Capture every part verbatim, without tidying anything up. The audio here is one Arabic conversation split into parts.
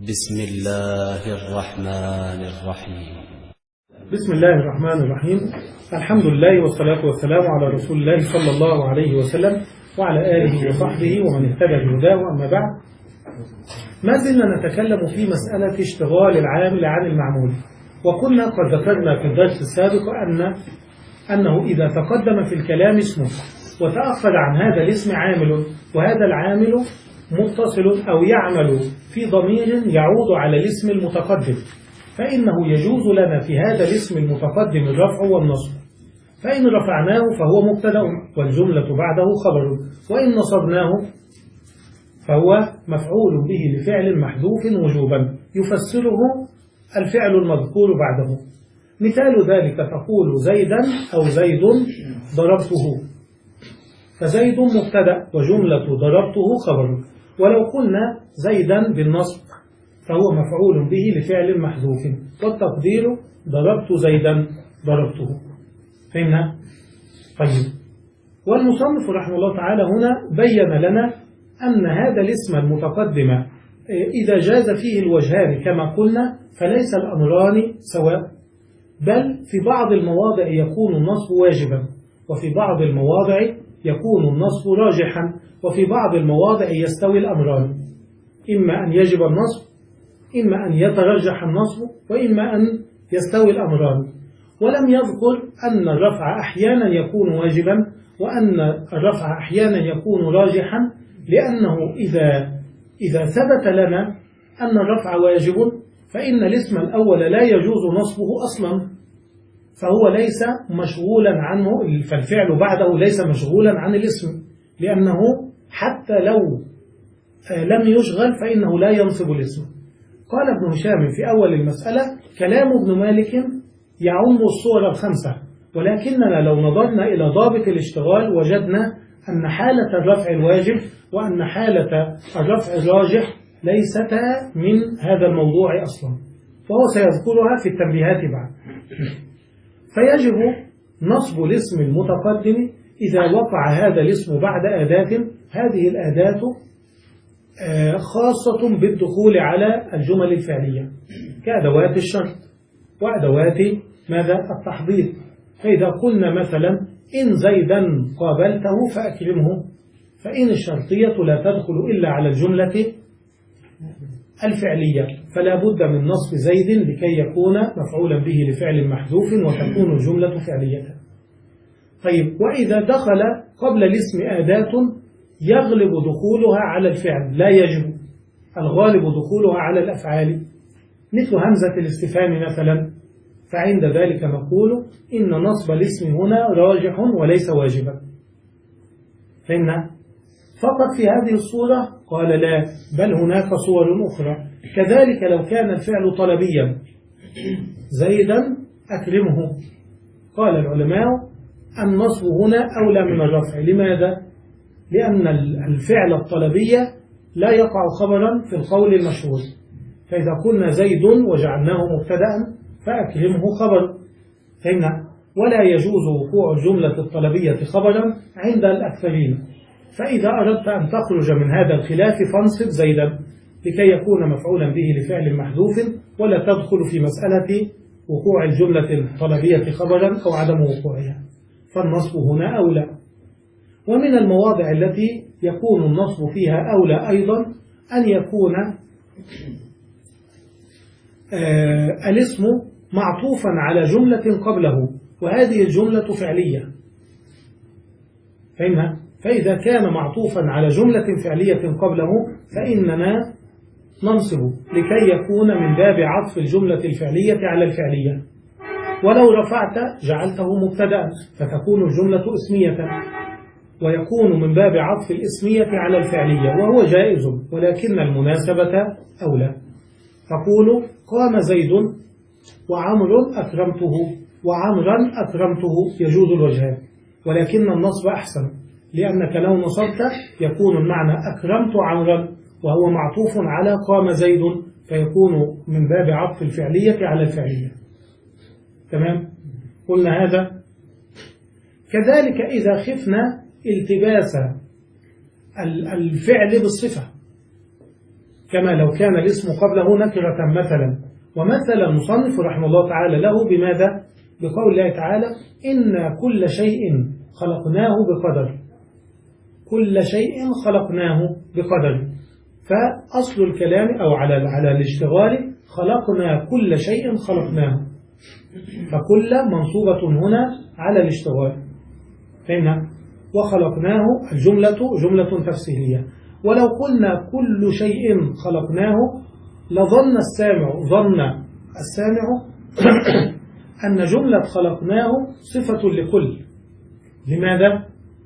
بسم الله الرحمن الرحيم. بسم الله الرحمن الرحيم. الحمد لله والصلاة والسلام على رسول الله صلى الله عليه وسلم وعلى آله وصحبه ومن اهتدى بهداه. أما بعد، ما زلنا نتكلم في مسألة اشتغال العامل عن المعمول، وكنا قد ذكرنا في الدرس السابق أن أنه إذا تقدم في الكلام اسمه وتأخر عن هذا الاسم عامل، وهذا العامل متصل أو يعمل في ضمير يعود على الاسم المتقدم، فإنه يجوز لنا في هذا الاسم المتقدم الرفع والنصب. فإن رفعناه فهو مبتدأ والجملة بعده خبر، وإن نصبناه فهو مفعول به لفعل محذوف وجوبا يفسره الفعل المذكور بعده. مثال ذلك تقول زيدا أو زيد ضربته، فزيد مبتدأ وجملة ضربته خبر. ولو قلنا زيدا بالنصب فهو مفعول به لفعل محذوف، والتقدير ضربت زيدا ضربته. فهمنا؟ طيب، والمصنف رحمه الله تعالى هنا بين لنا أن هذا الاسم المتقدم إذا جاز فيه الوجهان كما قلنا فليس الأمران سواء، بل في بعض المواضع يكون النصب واجبا، وفي بعض المواضع يكون النصب راجحا، وفي بعض المواضع يستوي الأمران، إما أن يجب النصب، إما أن يترجح النصب، وإما أن يستوي الأمران. ولم يذكر أن الرفع أحيانا يكون واجبا وأن الرفع أحيانا يكون راجحا، لأنه إذا إذا ثبت لنا أن الرفع واجب فإن الاسم الأول لا يجوز نصبه أصلا، فهو ليس مشغولا عنه، فالفعل بعده ليس مشغولا عن الاسم، لأنه حتى لو لم يشغل فإنه لا ينصب الاسم. قال ابن هشام في أول المسألة: كلام ابن مالك يعم الصور الخمسة، ولكننا لو نظرنا إلى ضابط الاشتغال وجدنا أن حالة الرفع الواجب وأن حالة الرفع الراجح ليستا من هذا الموضوع أصلا، فهو سيذكرها في التنبيهات بعد. فيجب نصب الاسم المتقدم إذا وقع هذا الاسم بعد أداة، هذه الأداة خاصة بالدخول على الجمل الفعلية كأدوات الشرط وأدوات ماذا التحضير. فإذا قلنا مثلا إن زيدا قابلته فأكرمه، فإن الشرطية لا تدخل إلا على الجملة الفعلية، فلا بد من نصب زيد لكي يكون مفعولا به لفعل محذوف وتكون الجملة فعلية. طيب، وإذا دخل قبل الاسم أداة يغلب دخولها على الفعل لا يجب، الغالب دخولها على الأفعال، مثل همزة الاستفهام مثلا، فعند ذلك نقول إن نصب الاسم هنا راجح وليس واجبا. فإن فقط في هذه الصورة قال لا، بل هناك صور أخرى. كذلك لو كان الفعل طلبيا زيدا أكرمه، قال العلماء النصب هنا أولى من الرفع. لماذا؟ لأن الفعل الطلبية لا يقع خبرا في القول المشهور، فإذا قلنا زيد وجعلناه مبتدأ فأكرمه خبر، فهمنا؟ ولا يجوز وقوع الجملة الطلبية خبرا عند الأكثرين. فإذا أردت أن تخرج من هذا الخلاف فانصب زيدا لكي يكون مفعولا به لفعل محذوف، ولا تدخل في مسألة وقوع الجملة الطلبية خبرا أو عدم وقوعها، فالنصب هنا أولى. ومن المواضع التي يكون النصب فيها أولى أيضا أن يكون آه الاسم معطوفا على جملة قبله، وهذه الجملة فعلية، فهمها؟ فإذا كان معطوفا على جملة فعلية قبله فإننا ننصب لكي يكون من باب عطف الجملة الفعلية على الفعلية. ولو رفعت جعلته مبتدأ فتكون الجملة اسمية، ويكون من باب عطف الاسمية على الفعلية، وهو جائز ولكن المناسبة أولى. تقول قام زيد وعمر أكرمته، وعمرا أكرمته، يجوز الوجهان، ولكن النصب أحسن، لأنك لو نصبت يكون المعنى أكرمت عمرا وهو معطوف على قام زيد، فيكون من باب عطف الفعلية على الفعلية. تمام؟ قلنا هذا. كذلك إذا خفنا التباس الفعل بالصفة، كما لو كان الاسم قبله نكرة مثلا. ومثل المصنف رحمه الله تعالى له بماذا؟ بقول الله تعالى إن كل شيء خلقناه بقدر. كل شيء خلقناه بقدر. فأصل الكلام أو على على الاشتغال خلقنا كل شيء خلقناه، فكل منصوبة هنا على الاشتغال. فهمنا؟ وخلقناه الجملة جملة تفسيرية. ولو قلنا كل شيء خلقناه لظن السامع ظن السامع أن جملة خلقناه صفة لكل. لماذا؟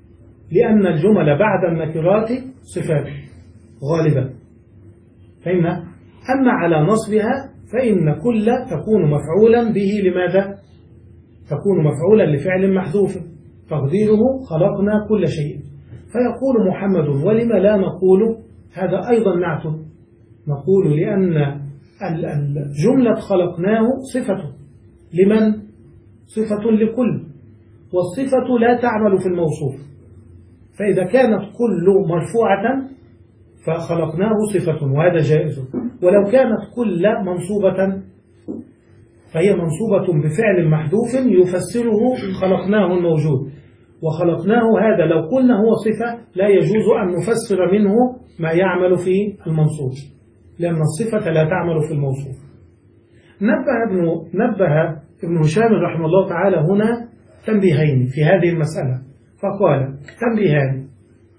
لأن الجمل بعد النكرات صفات غالبا. فهمنا؟ أما على نصبها فإن كل تكون مفعولا به. لماذا؟ تكون مفعولا لفعل محذوف تقديره خلقنا كل شيء. فيقول محمد ولم لا نقول هذا أيضا نعت؟ نقول لأن الجملة خلقناه صفة لمن؟ صفة لكل، والصفة لا تعمل في الموصوف. فإذا كانت كل مرفوعة فخلقناه صفة وهذا جائز. ولو كانت كل منصوبة فهي منصوبة بفعل محذوف يفسره خلقناه الموجود. وخلقناه هذا لو قلنا هو صفة لا يجوز أن نفسر منه ما يعمل في المنصوب، لأن الصفة لا تعمل في الموصوف. نبه ابن, نبه ابن هشام رحمه الله تعالى هنا تنبيهين في هذه المسألة، فقال تنبيهان.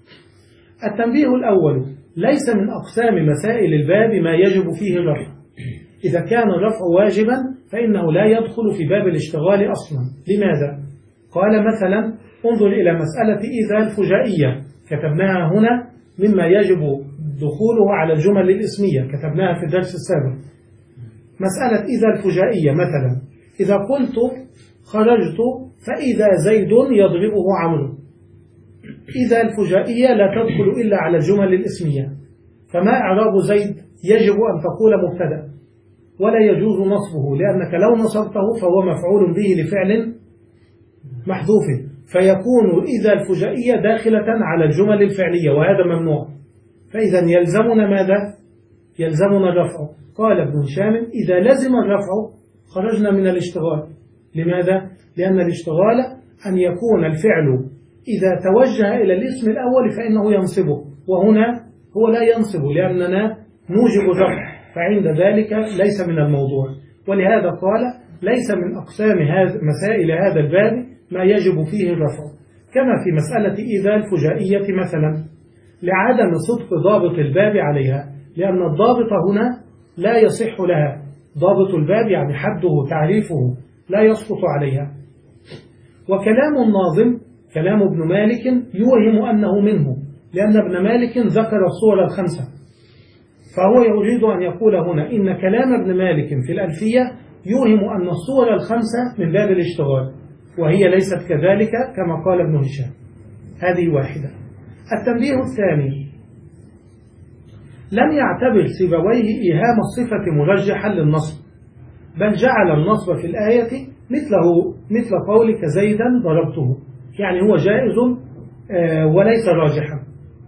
التنبيه الأول ليس من أقسام مسائل الباب ما يجب فيه الرفع. إذا كان الرفع واجبا فإنه لا يدخل في باب الاشتغال أصلا. لماذا؟ قال مثلا انظر إلى مسألة إذا الفجائية كتبناها هنا مما يجب دخوله على الجمل الإسمية، كتبناها في الدرس السابق. مسألة إذا الفجائية مثلا إذا قلت خرجت فإذا زيد يضربه عمرو، إذا الفجائية لا تدخل إلا على الجمل الإسمية، فما إعراب زيد؟ يجب أن تقول مبتدأ ولا يجوز نصبه، لأنك لو نصبته فهو مفعول به لفعل محذوف، فيكون إذا الفجائية داخلة على الجمل الفعلية وهذا ممنوع. فإذا يلزمنا ماذا؟ يلزمنا الرفع. قال ابن هشام إذا لزم الرفع خرجنا من الاشتغال. لماذا؟ لأن الاشتغال أن يكون الفعل إذا توجه إلى الاسم الأول فإنه ينصبه، وهنا هو لا ينصب لأننا نوجب الرفع، فعند ذلك ليس من الموضوع. ولهذا قال ليس من أقسام هذا مسائل هذا الباب ما يجب فيه الرفع، كما في مسألة إذا الفجائية مثلا لعدم صدق ضابط الباب عليها، لأن الضابط هنا لا يصح لها. ضابط الباب يعني حده تعريفه لا يسقط عليها. وكلام الناظم كلام ابن مالك يوهم أنه منه، لأن ابن مالك ذكر الصور الخمسة، فهو يريد أن يقول هنا إن كلام ابن مالك في الألفية يوهم أن الصور الخمسة من باب الاشتغال، وهي ليست كذلك كما قال ابن هشام. هذه واحدة. التنبيه الثاني لم يعتبر سيبويه إيهام الصفة مرجحا للنصب، بل جعل النصب في الآية مثله مثل قولك زيدا ضربته، يعني هو جائز وليس راجحا.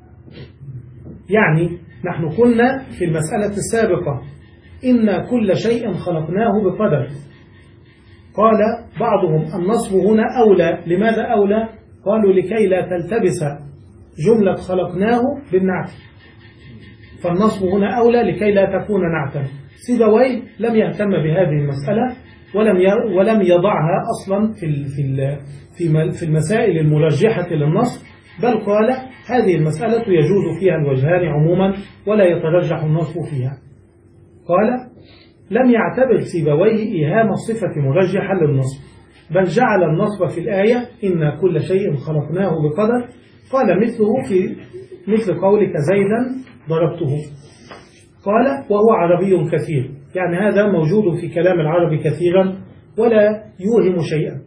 يعني نحن قلنا في المسألة السابقة إن كل شيء خلقناه بقدر. قال بعضهم النصب هنا أولى. لماذا أولى؟ قالوا لكي لا تلتبس جملة خلقناه بالنعت، فالنصب هنا أولى لكي لا تكون نعتا. سيبويه لم يهتم بهذه المسألة ولم ولم يضعها أصلا في في في المسائل المرجحة للنصب، بل قال هذه المسألة يجوز فيها الوجهان عموما ولا يترجح النصب فيها. قال لم يعتبر سيبويه إيهام الصفة مرجحا للنصب، بل جعل النصب في الآية إن كل شيء خلقناه بقدر. قال مثله في مثل قولك زيدا ضربته. قال وهو عربي كثير، يعني هذا موجود في كلام العرب كثيرا ولا يوهم شيئا.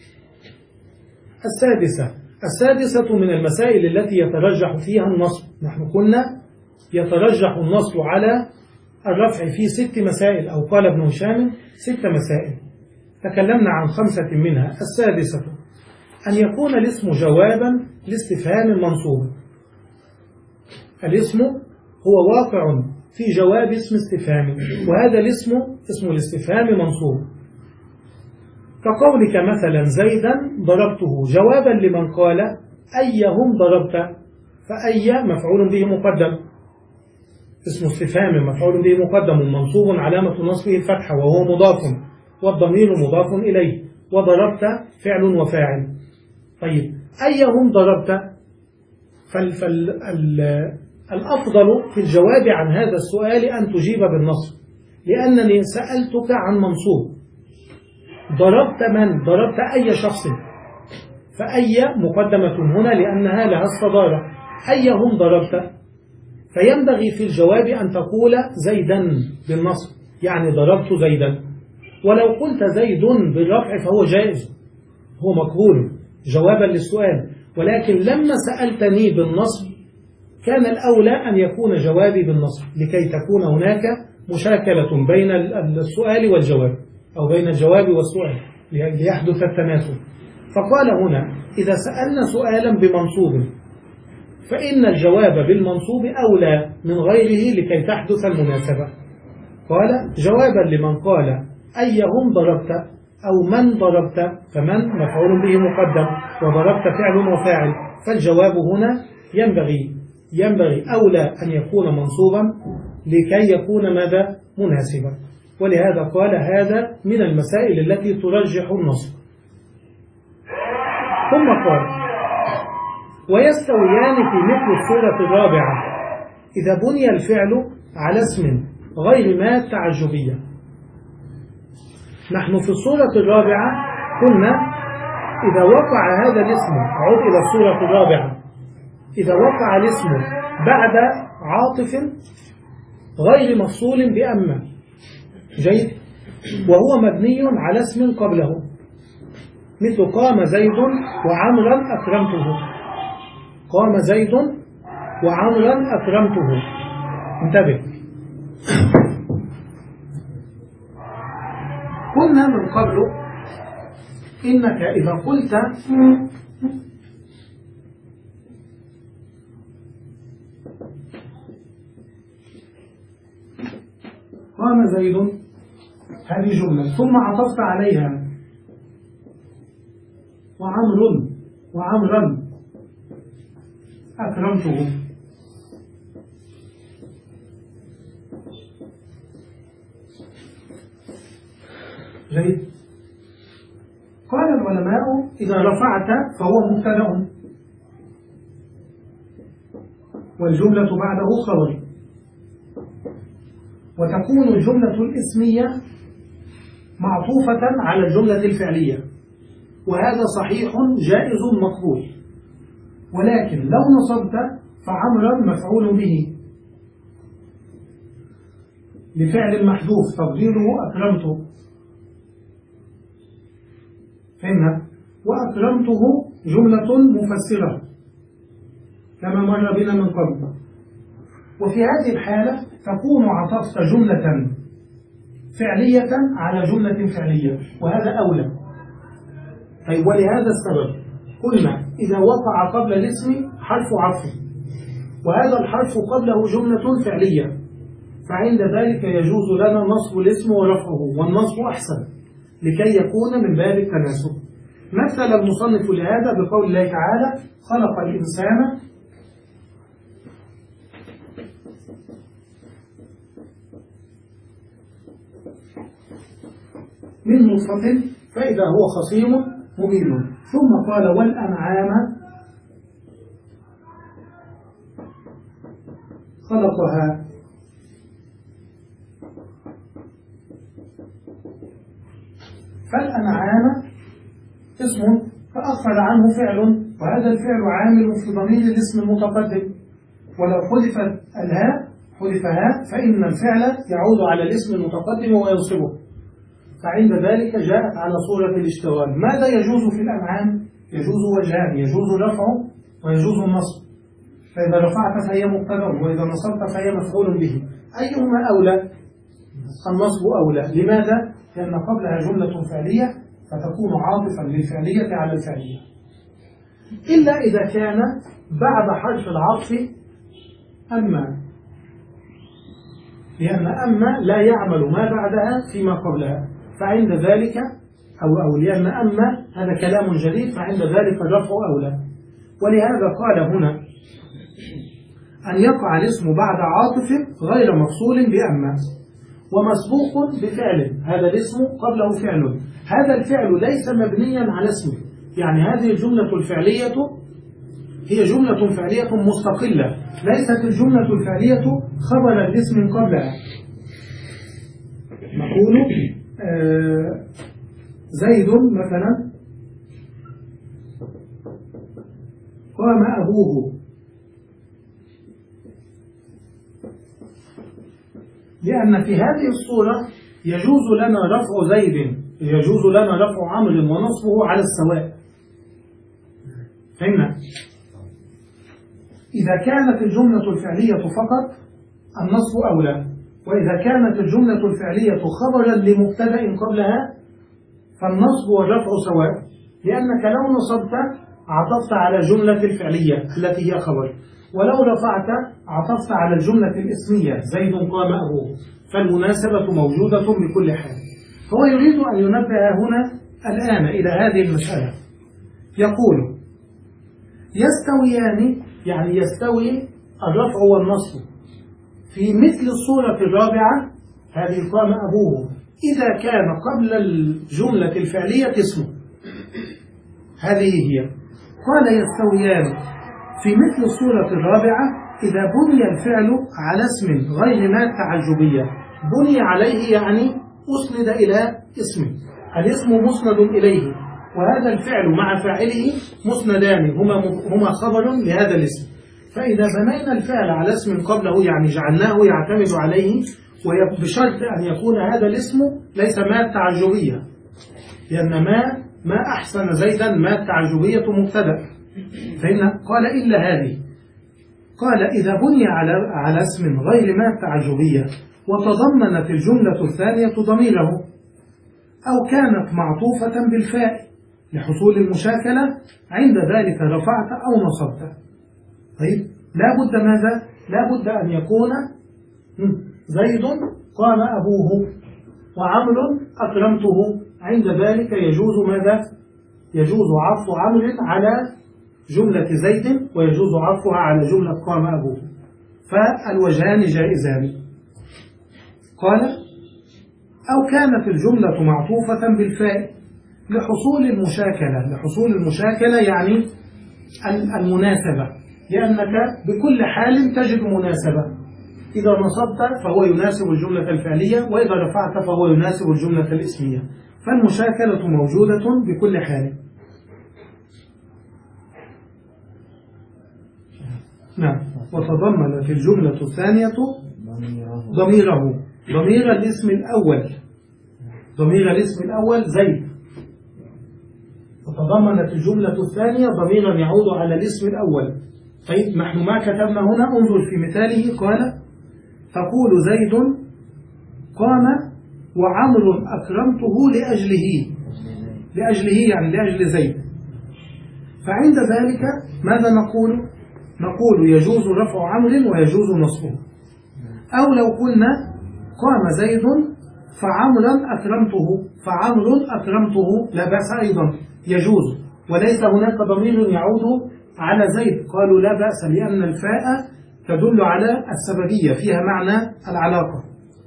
السادسة السادسة من المسائل التي يترجح فيها النصب. نحن قلنا يترجح النصب على الرفع في ست مسائل، أو قال ابن هشام ست مسائل، تكلمنا عن خمسة منها. السادسة أن يكون الاسم جوابا لاستفهام منصوب. الاسم هو واقع في جواب اسم استفهام، وهذا الاسم اسم الاستفهام منصوب، كقولك مثلا زيدا ضربته جوابا لمن قال أيهم ضربت، فأي مفعول به مقدم، اسم استفهام مفعول به مقدم منصوب علامة نصبه الفتحة وهو مضاف والضمير مضاف إليه، وضربت فعل وفاعل. طيب أيهم ضربت، فالأفضل في الجواب عن هذا السؤال أن تجيب بالنصب، لأنني سألتك عن منصوب. ضربت من؟ ضربت أي شخص، فأي مقدمة هنا لأنها لها الصدارة. أيهم ضربت، فينبغي في الجواب أن تقول زيدا بالنصب، يعني ضربت زيدا. ولو قلت زيد بالرفع فهو جائز، هو مقبول جوابا للسؤال، ولكن لما سألتني بالنصب كان الأولى أن يكون جوابي بالنصب لكي تكون هناك مشاكلة بين السؤال والجواب، أو بين الجواب والسؤال ليحدث التماثل. فقال هنا إذا سألنا سؤالا بمنصوب فإن الجواب بالمنصوب أولى من غيره لكي تحدث المناسبة. قال جوابا لمن قال أيهم ضربت أو من ضربت، فمن مفعول به مقدم وضربت فعل وفاعل، فالجواب هنا ينبغي ينبغي أولى أن يكون منصوبا لكي يكون ماذا مناسبا. ولهذا قال هذا من المسائل التي ترجح النصب. ثم قال ويستويان في مثل الصورة الرابعة إذا بني الفعل على اسم غير ما التعجبية. نحن في الصورة الرابعة قلنا إذا وقع هذا الاسم، عود إلى الصورة الرابعة، إذا وقع الاسم بعد عاطف غير مفصول بأما، جيد، وهو مبني على اسم قبله، مثل قام زيد وعمرا أكرمته. قام زيد وعمرا أكرمته، انتبه. قلنا من قبل إنك إذا قلت قام زيد، هذه جملة، ثم عطفت عليها وعمر وعمرا أكرمته، جيد. قال العلماء إذا رفعت فهو مبتدأ والجملة بعده خبر، وتكون الجملة الاسمية معطوفة على الجملة الفعلية، وهذا صحيح جائز مقبول. ولكن لو نصبت فعمرا مفعول به لفعل محذوف تقديره أكرمته، فهمنا؟ وأكرمته جملة مفسرة كما مر بنا من قبل. وفي هذه الحالة تكون عطفت جملة فعلية على جملة فعلية، وهذا أولى. طيب ولهذا السبب قلنا إذا وقع قبل الاسم حرف عطف وهذا الحرف قبله جملة فعلية، فعند ذلك يجوز لنا نصب الاسم ورفعه، والنصب أحسن لكي يكون من باب التناسب. مثل المصنف لهذا بقول الله تعالى خلق الإنسان من نطفة فإذا هو خصيم مبين، ثم قال والأنعام خلقها. فالأنعام اسم فأخر عنه فعل، وهذا الفعل عامل في ضمير الاسم المتقدم، ولو حذفت الهاء حذفها فإن الفعل يعود على الاسم المتقدم وينصبه، فعند ذلك جاءت على صورة الاشتغال. ماذا يجوز في الأنعام؟ يجوز وجهان، يجوز رفعه ويجوز النصب. فإذا رفعت فهي مبتدأ وإذا نصبت فهي مفعول به. أيهما أولى؟ النصب أولى. لماذا؟ لأن قبلها جملة فعلية فتكون عاطفا للفعلية على الفعلية، إلا إذا كان بعد حرف العطف أما لأن أما لا يعمل ما بعدها فيما قبلها، فعند ذلك أو أو لأن أما هذا كلام جديد، فعند ذلك الرفع أولى. ولهذا قال هنا أن يقع الاسم بعد عاطف غير مفصول بأما ومسبوق بفعل، هذا الاسم قبله فعل، هذا الفعل ليس مبنيا على اسمه، يعني هذه الجملة الفعلية هي جملة فعلية مستقلة، ليست الجملة الفعلية خبر الاسم قبلها. نقول آه زيد مثلا قام أبوه، لأن في هذه الصورة يجوز لنا رفع زيد، يجوز لنا رفع عمرو ونصبه على السواء. فهمنا؟ إذا كانت الجملة الفعلية فقط النصب أولى، وإذا كانت الجملة الفعلية خبرا لمبتدأ قبلها فالنصب والرفع سواء، لأنك لو نصبت عطفت على الجملة الفعلية التي هي خبر، ولو رفعت عطفت على الجملة الاسمية زيد قام أبوه، فالمناسبة موجودة بكل حال. هو يريد أن ينبه هنا الآن إلى هذه المسألة، يقول يستويان، يعني يستوي الرفع والنصب في مثل الصورة الرابعة، هذه قام أبوه، إذا كان قبل الجملة الفعلية اسمه، هذه هي. قال يستويان في مثل الصورة الرابعة إذا بني الفعل على اسم غير ما التعجبية، بني عليه يعني أسند إلى اسمه، الاسم مسند إليه، وهذا الفعل مع فاعله مسندان، هما هما خبر لهذا الاسم. فإذا بنينا الفعل على اسم قبله يعني جعلناه يعتمد عليه، وبشرط أن يكون هذا الاسم ليس ما التعجبية، لأن ما ما أحسن زيدا ما التعجبية مبتدأ، فإن قال إلا هذه. قال إذا بني على على اسم غير ما التعجبية وتضمنت الجملة الثانية ضميره، أو كانت معطوفة بالفاء لحصول المشاكلة، عند ذلك رفعت أو نصبت. طيب لا بد ماذا؟ لا بد أن يكون زيد قام أبوه وعمر أكرمته، عند ذلك يجوز ماذا؟ يجوز عطف عمر على جملة زيد، ويجوز عطفها على جملة قام أبوه، فالوجهان جائزان. قال أو كانت الجملة معطوفة بالفاء لحصول المشاكلة، لحصول المشاكلة يعني المناسبة، لأنك بكل حال تجد مناسبة، إذا نصبت فهو يناسب الجملة الفعلية، وإذا رفعت فهو يناسب الجملة الاسمية، فالمشاكلة موجودة بكل حال. نعم. وتضمنت الجملة الثانية ضميره، ضمير الاسم الأول، ضمير الاسم الأول زيد، وتضمنت الجملة الثانية ضميرا يعود على الاسم الأول. طيب نحن ما كتبنا هنا، انظر في مثاله، قال تقول زيد قام وعمر أكرمته لأجله، لأجله يعني لأجل زيد، فعند ذلك ماذا نقول؟ نقول يجوز رفع عمر ويجوز نصبه. أو لو قلنا قام زيد فعمرا أكرمته، فعمر أكرمته لا بأس أيضا، يجوز، وليس هناك ضمير يعود على زيد، قالوا لا بأس، لأن الفاء تدل على السببية، فيها معنى العلاقة،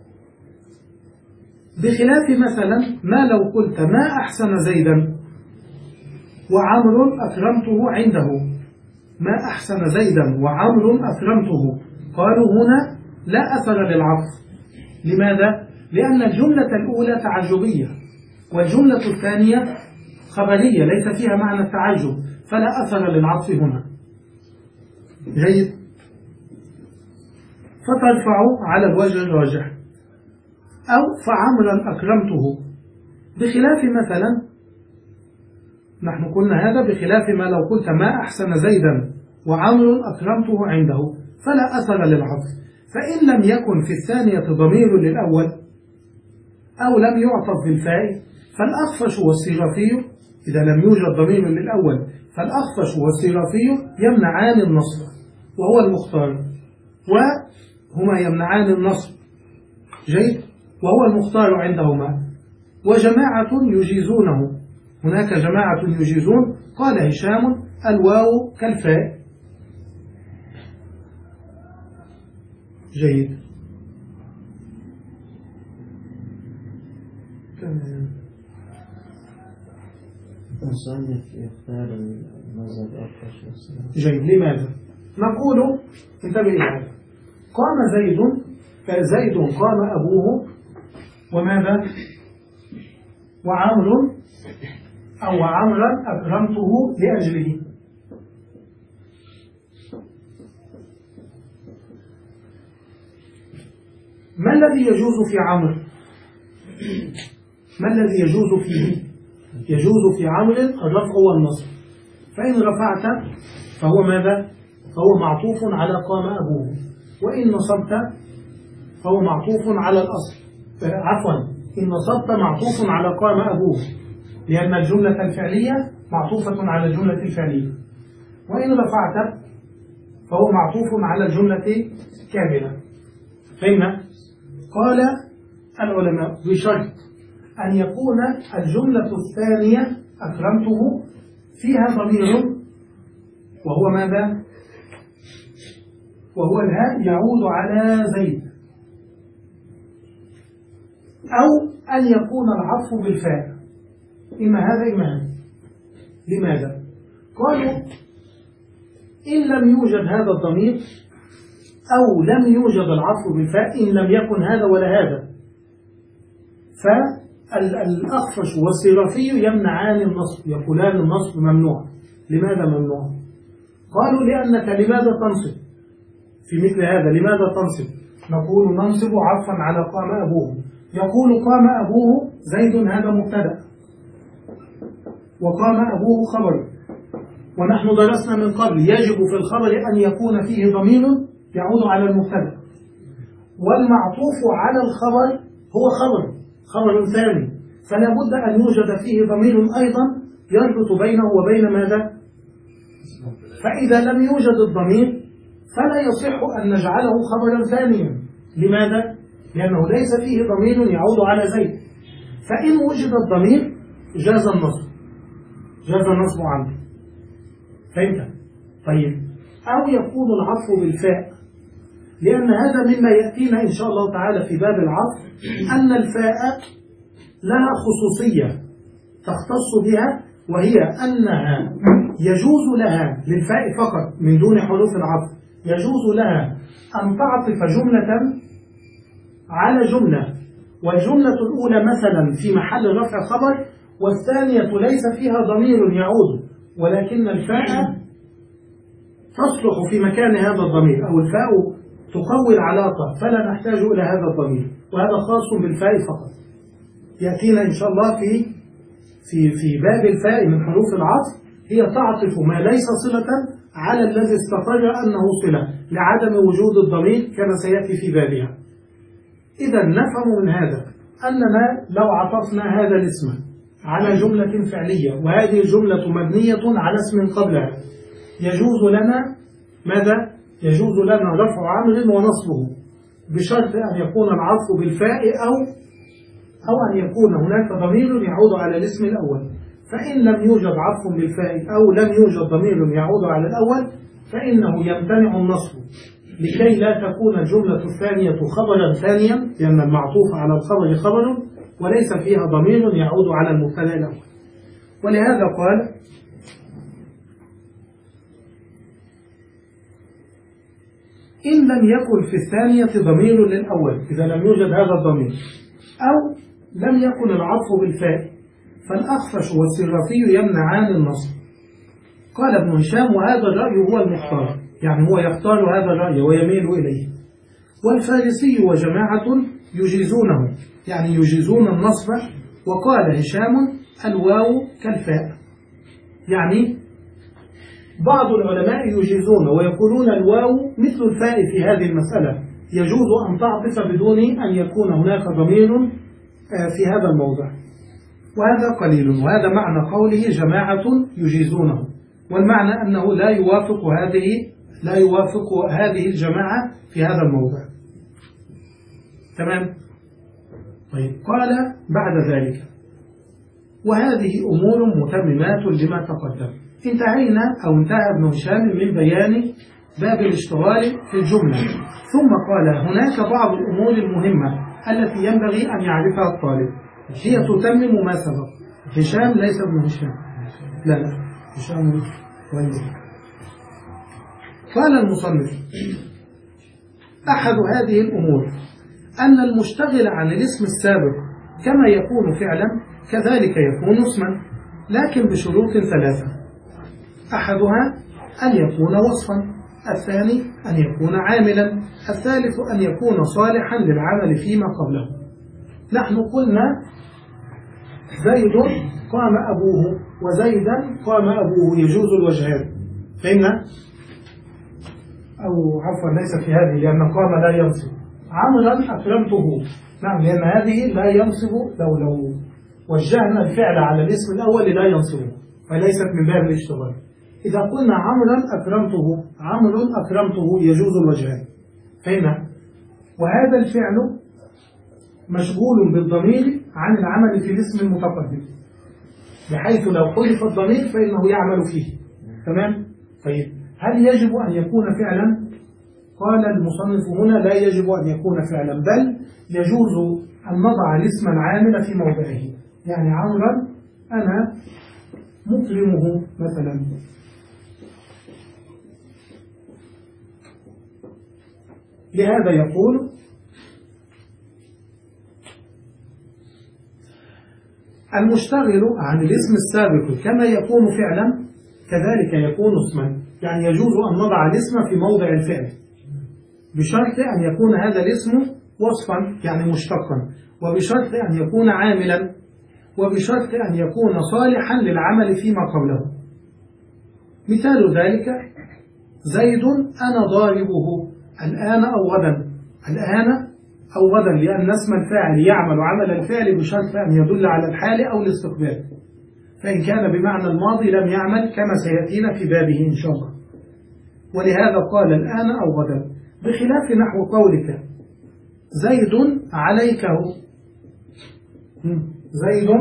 بخلاف مثلا ما لو قلت ما أحسن زيدا وعمر أكرمته عنده، ما أحسن زيدا وعمر أكرمته، قالوا هنا لا أثر للعطف. لماذا؟ لأن الجملة الأولى تعجبية، والجملة الثانية خبرية ليس فيها معنى التعجب، فلا أثر للعطف هنا. جيد. فترفع على الوجه الراجح. أو فعمرا أكرمته، بخلاف مثلا نحن قلنا هذا بخلاف ما لو قلت ما أحسن زيدا وعمر أكرمته عنده، فلا أثر للعطف. فإن لم يكن في الثانية ضمير للأول أو لم يعطف بالفاء، فالأخفش والصرافي، إذا لم يوجد ضمير للأول فالأخفش والصرافي يمنعان النصب، وهو المختار، وهما يمنعان النصب جيد، وهو المختار عندهما. وجماعة يجيزونه، هناك جماعة يجيزون. قال هشام الواو كالفاء. جيد. جيد. لماذا؟ نقول انتبه إلى هذا. قام زيد، زيد قام أبوه، وماذا؟ وعمر أو عمرا أكرمته لأجله. ما الذي يجوز في عمرو؟ ما الذي يجوز فيه؟ يجوز في عمرو الرفع والنصب. فإن رفعت فهو ماذا؟ فهو معطوف على قام أبوه، وإن نصبت فهو معطوف على الأصل. عفوا، إن نصبت معطوف على قام أبوه، لأن الجملة الفعلية معطوفة على الجملة الفعلية. وإن رفعت فهو معطوف على الجملة كاملة. فهمنا؟ قال العلماء بشرط أن يكون الجملة الثانية أكرمته فيها ضمير، وهو ماذا؟ وهو الهاء يعود على زيد، أو أن يكون العطف بالفاء، إما هذا إما هذا. لماذا؟ قالوا إن لم يوجد هذا الضمير أو لم يوجد العطف بالفاء، إن لم يكن هذا ولا هذا، فالأخفش والصرافي يمنعان النصب، يقولان النصب ممنوع. لماذا ممنوع؟ قالوا لأنك لماذا تنصب في مثل هذا؟ لماذا تنصب؟ نقول ننصب عطفا على قام أبوه. يقول قام أبوه زيد، هذا مبتدأ، وقام أبوه خبر، ونحن درسنا من قبل يجب في الخبر أن يكون فيه ضمير يعود على المبتدأ، والمعطوف على الخبر هو خبر خبر ثاني، فلا بد أن يوجد فيه ضمير أيضا يربط بينه وبين ماذا؟ فإذا لم يوجد الضمير فلا يصح أن نجعله خبرا ثانيا. لماذا؟ لأنه ليس فيه ضمير يعود على زيد. فإن وجد الضمير جاز النصب، جاز النصب عنه. فهمت؟ طيب، أو يكون العطف بالفاء، لأن هذا مما يأتينا إن شاء الله تعالى في باب العطف، أن الفاء لها خصوصية تختص بها، وهي أنها يجوز لها للفاء فقط من دون حروف العطف، يجوز لها أن تعطف جملة على جملة، والجملة الأولى مثلا في محل رفع خبر، والثانية ليس فيها ضمير يعود، ولكن الفاء تصلح في مكان هذا الضمير، أو الفاء تقوي العلاقة، فلا نحتاج إلى هذا الضمير، وهذا خاص بالفاء فقط. يأتينا إن شاء الله في في في باب الفاء من حروف العطف، هي تعطف ما ليس صلة على الذي استقر أنه صلة لعدم وجود الضمير كما سيأتي في بابها. إذا نفهم من هذا أننا لو عطفنا هذا الاسم على جملة فعلية، وهذه الجملة مبنية على اسم قبلها، يجوز لنا ماذا؟ يجوز لنا رفع عمل ونصبه، بشرط أن يكون العطف بالفاء أو أو أن يكون هناك ضمير يعود على الاسم الأول. فإن لم يوجد عطف بالفاء أو لم يوجد ضمير يعود على الأول، فإنه يمتنع النصب، لكي لا تكون الجملة الثانية خبرا ثانيا، لأن المعطوف على الخبر خبر وليس فيها ضمير يعود على المبتدأ الأول. ولهذا قال: إن لم يكن في الثانية ضمير للأول، إذا لم يوجد هذا الضمير، أو لم يكن العطف بالفاء، فالأخفش والصرافي يمنعان النصب. قال ابن هشام: وهذا الرأي هو المختار، يعني هو يختار هذا الرأي ويميل إليه. والفارسي وجماعة يجيزونه، يعني يجيزون النصب. وقال هشام: الواو كالفاء، يعني بعض العلماء يجيزون ويقولون الواو مثل الفاء في هذه المسألة، يجوز أن تعطف بدون أن يكون هناك ضمير في هذا الموضع، وهذا قليل. وهذا معنى قوله جماعة يجيزونه، والمعنى أنه لا يوافق هذه لا يوافق هذه الجماعة في هذا الموضع. تمام. طيب قال بعد ذلك: وهذه أمور متممات لما تقدم. انتهينا أو انتهى ابن هشام من بيان باب الاشتغال في الجملة، ثم قال: هناك بعض الأمور المهمة التي ينبغي أن يعرفها الطالب، هي تتمم ما سبق. هشام ليس ابن هشام، لا لا هشام طيب. قال المصنف: أحد هذه الأمور أن المشتغل عن الاسم السابق كما يكون فعلا كذلك يكون اسما، لكن بشروط ثلاثة: أحدها أن يكون وصفا، الثاني أن يكون عاملا، الثالث أن يكون صالحا للعمل فيما قبله. نحن قلنا زيد قام أبوه، وزيدا قام أبوه يجوز الوجهان، فهمنا؟ أو عفوا ليس في هذه لأن قام لا ينصب. عمرا أكرمته، نعم، لأن هذه لا ينصب، لو لو وجهنا الفعل على الاسم الأول لا ينصبه، فليست من باب الاشتغال. إذا قلنا عمرا أكرمته، عمرو أكرمته يجوز الوجهان، فهمنا؟ وهذا الفعل مشغول بالضمير عن العمل في الاسم المتقدم، بحيث لو حذف الضمير فإنه يعمل فيه. تمام؟ طيب هل يجب أن يكون فعلا؟ قال المصنف هنا: لا يجب أن يكون فعلا، بل يجوز أن نضع الاسم العامل في موضعه. يعني عمرا أنا مكرمه مثلا، لهذا يقول: المشتغل عن الاسم السابق كما يكون فعلا كذلك يكون اسما. يعني يجوز أن نضع الاسم في موضع الفعل بشرط أن يكون هذا الاسم وصفا يعني مشتقا، وبشرط أن يكون عاملا، وبشرط أن يكون صالحا للعمل فيما قبله. مثال ذلك: زيد أنا ضاربه الآن أو غدا، الآن أو غدا، لأن اسم الفاعل يعمل عمل الفعل بشرط أن يدل على الحال أو الاستقبال، فإن كان بمعنى الماضي لم يعمل كما سيأتينا في بابه إن شاء الله. ولهذا قال الآن أو غدا، بخلاف نحو قولك زيد عليكه، زيد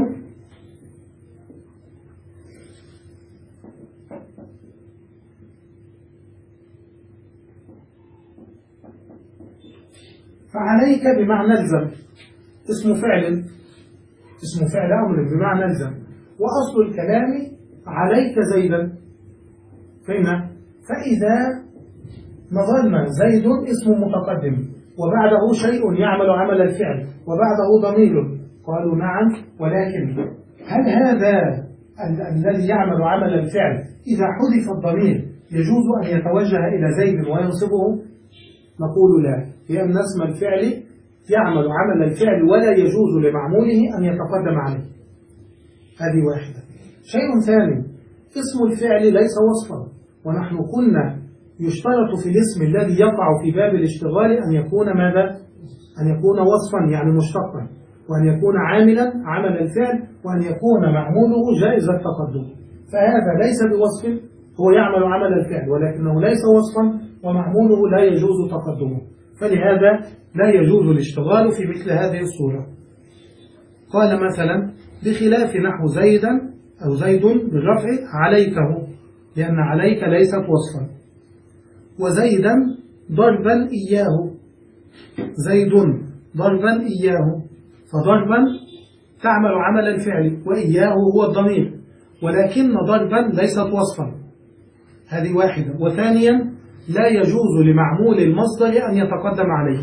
فعليك بمعنى الزم، اسم فعل، اسم فعل أمر بمعنى الزم، وأصل الكلام عليك زيدا، فهمنا؟ فإذا نظرنا زيد اسم متقدم وبعده شيء يعمل عمل الفعل وبعده ضمير، قالوا نعم، ولكن هل هذا الذي يعمل عمل الفعل إذا حذف الضمير يجوز أن يتوجه إلى زيد وينصبه؟ نقول لا، لأن اسم الفعل يعمل عمل الفعل ولا يجوز لمعموله أن يتقدم عليه. هذه واحدة. شيء ثاني: اسم الفعل ليس وصفا، ونحن قلنا يشترط في الاسم الذي يقع في باب الاشتغال أن يكون ماذا؟ أن يكون وصفا يعني مشتقا، وأن يكون عاملا عمل الفعل، وأن يكون معموله جائز التقدم. فهذا ليس بوصف، هو يعمل عمل الفعل ولكنه ليس وصفا، ومعموله لا يجوز تقدمه، فلهذا لا يجوز الاشتغال في مثل هذه الصورة. قال مثلا: بخلاف نحو زيدا أو زيد بالرفع عليكه، لأن عليك ليست وصفا. وزيدا ضربا إياه، زيد ضربا إياه، فضربا تعمل عمل الفعل وإياه هو الضمير، ولكن ضربا ليست وصفا. هذه واحدة. وثانيا: لا يجوز لمعمول المصدر أن يتقدم عليه،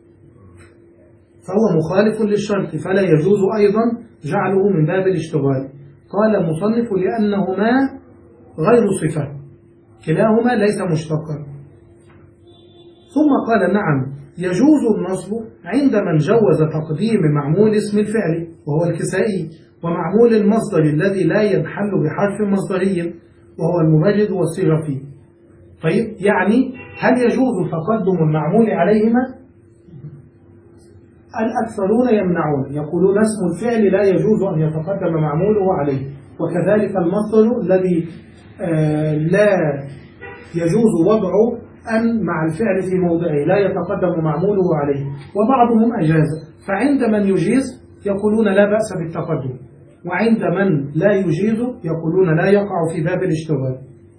فهو مخالف للشرط، فلا يجوز أيضا جعله من باب الاشتغال. قال المصنف: لأنهما غير صفة، كلاهما ليس مشتقا. ثم قال: نعم، يجوز النصب عند من جوز تقديم معمول اسم الفعل وهو الكسائي، ومعمول المصدر الذي لا ينحل بحرف مصدري وهو الممجد والصرفي. طيب، يعني هل يجوز تقدم المعمول عليهما؟ الأكثرون يمنعون، يقولون اسم الفعل لا يجوز أن يتقدم معموله عليه، وكذلك المصدر الذي آه لا يجوز وضعه أن مع الفعل في موضعه لا يتقدم معموله عليه، وبعضهم أجاز. فعند من يجيز يقولون لا بأس بالتقدم، وعند من لا يجيز يقولون لا يقع في باب الاشتغال.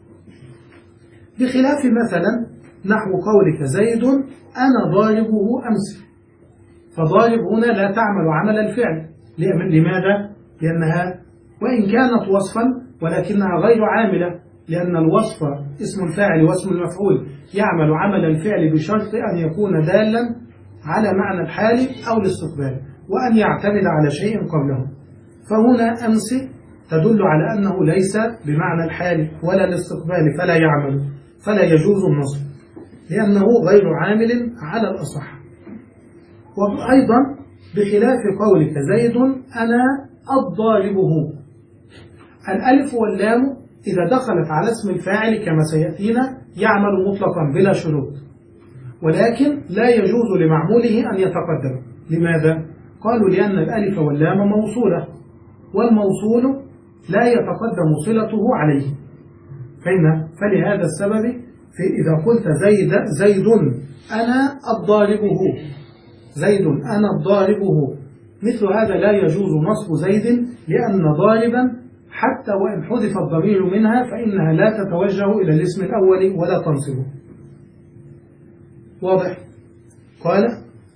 بخلاف مثلا نحو قولك زيد أنا ضاربه أمس، فضارب هنا لا تعمل عمل الفعل. لماذا؟ لأنها وإن كانت وصفا ولكنها غير عاملة، لأن الوصف اسم الفاعل واسم المفعول يعمل عمل الفعل بشرط أن يكون دالا على معنى الحال أو الاستقبال، وأن يعتمد على شيء قبله. فهنا أمس تدل على أنه ليس بمعنى الحال ولا الاستقبال، فلا يعمل، فلا يجوز النصب لأنه غير عامل على الأصح. وأيضا بخلاف قولك زيد أنا الضاربه، الألف واللام إذا دخلت على اسم الفاعل كما سيأتينا يعمل مطلقا بلا شروط، ولكن لا يجوز لمعموله أن يتقدم. لماذا؟ قالوا لأن الألف واللام موصولة، والموصول لا يتقدم صلته عليه. فإن فلهذا السبب في إذا قلت زيد زيد أنا الضاربه، زيد أنا الضاربه، مثل هذا لا يجوز نصب زيد، لأن ضاربا حتى وإن حذف الضمير منها فإنها لا تتوجه إلى الاسم الأول ولا تنصبه. واضح؟ قال